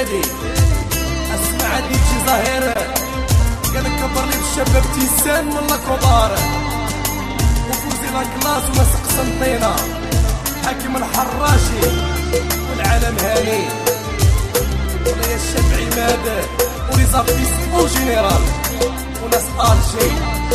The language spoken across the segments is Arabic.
سيدي اسمع هادي شي ظاهرة قال كبر لي بالشباب تيسان من الكبار وفوزي لا كلاس ومسق سنطينة حاكم الحراشي والعالم هاني ولا يا الشاب عماد وليزابيس او جينيرال وناس الشي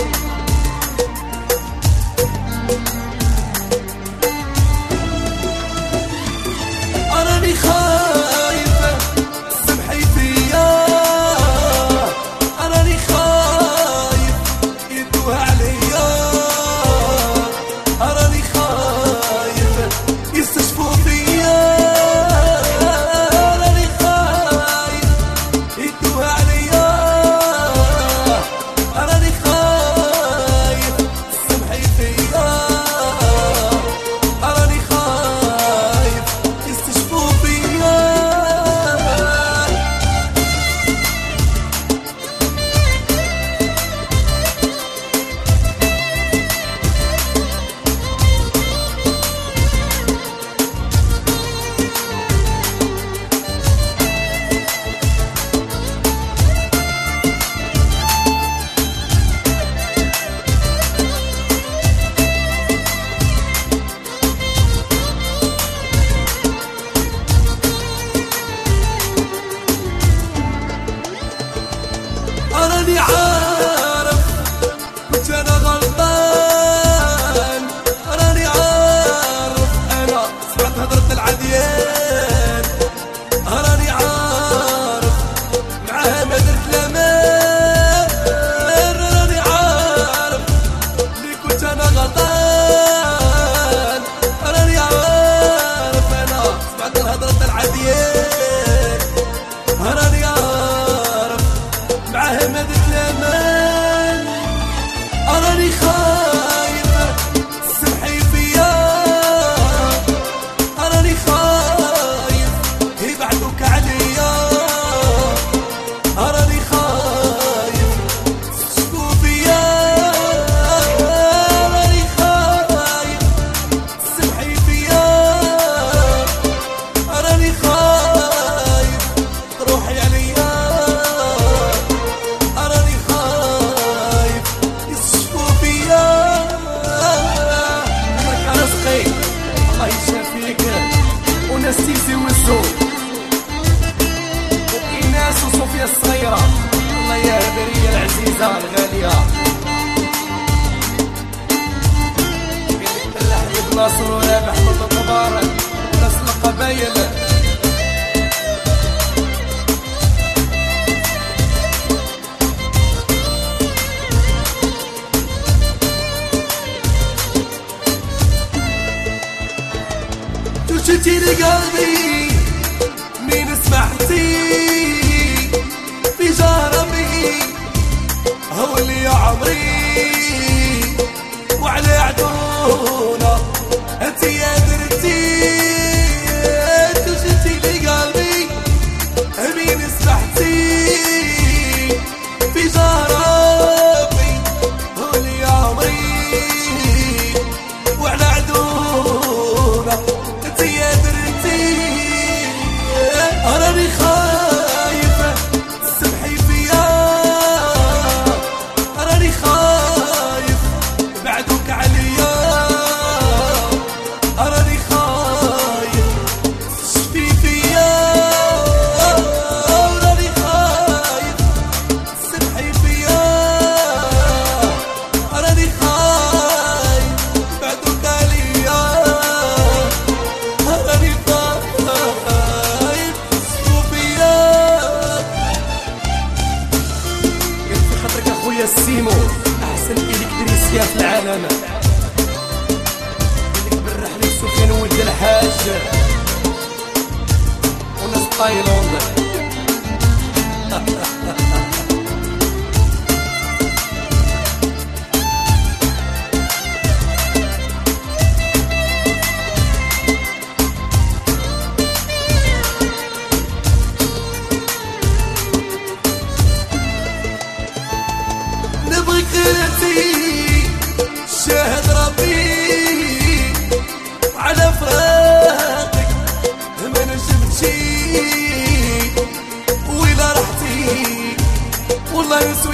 أراني خايفة سمحي فيا أراني خايف يدوها عليا أراني خايف يستشفوا فيا أراني خايف يدوها عليا أراني خايف سمحي فيا أراني خايف يستشفوا فيا أراني عارف كنت أنا غلطان أراني عارف أنا سمعت هضرة العديان أراني عارف معاها ما درت الأمان أراني عارف اللي كنت أنا غلطان أراني عارف أنا سمعت هضرة العديان أراني عارف معاها ما درت الأمان أراني خايفة سمحي فيا أراني خايف يبعدوك عليا أراني خايف تشكو فيا أراني خايف سمحي فيا أراني خايف تروحي عليا أراني خايف يستشفوا فيا أمرك رزقي الله يشافيك وناس سيسي والزوج وإيناس وصوفيا الصغيرة الله يا هبرية العزيزة الغالية قالك بالرحيب ناصر ورابح من المبارك وناس القبايل جيتي لقلبي مين سمحتي في جربي هو اللي يا عمري وعلى عدونا انت يا درتي جيتي لقلبي مين سمحتي في جربي هو اللي يا عمري وعلى عدونا يا درتي أراني خايفة سمحي فيا أراني خايف بعدوك عليا أراني خايف تشفي فيا أراني خايف سمحي فيا أراني خايف بعدوك عليا أراني خايف صوفيا قلت في خاطرك أخويا السيمو أحسن إلكتريسيا في العالم اللي برح لي سفيان ولد الحاج وناس تايلاند نبغيك غيرتي شاهد ربي على فراقك ما نجمتي الله يسوي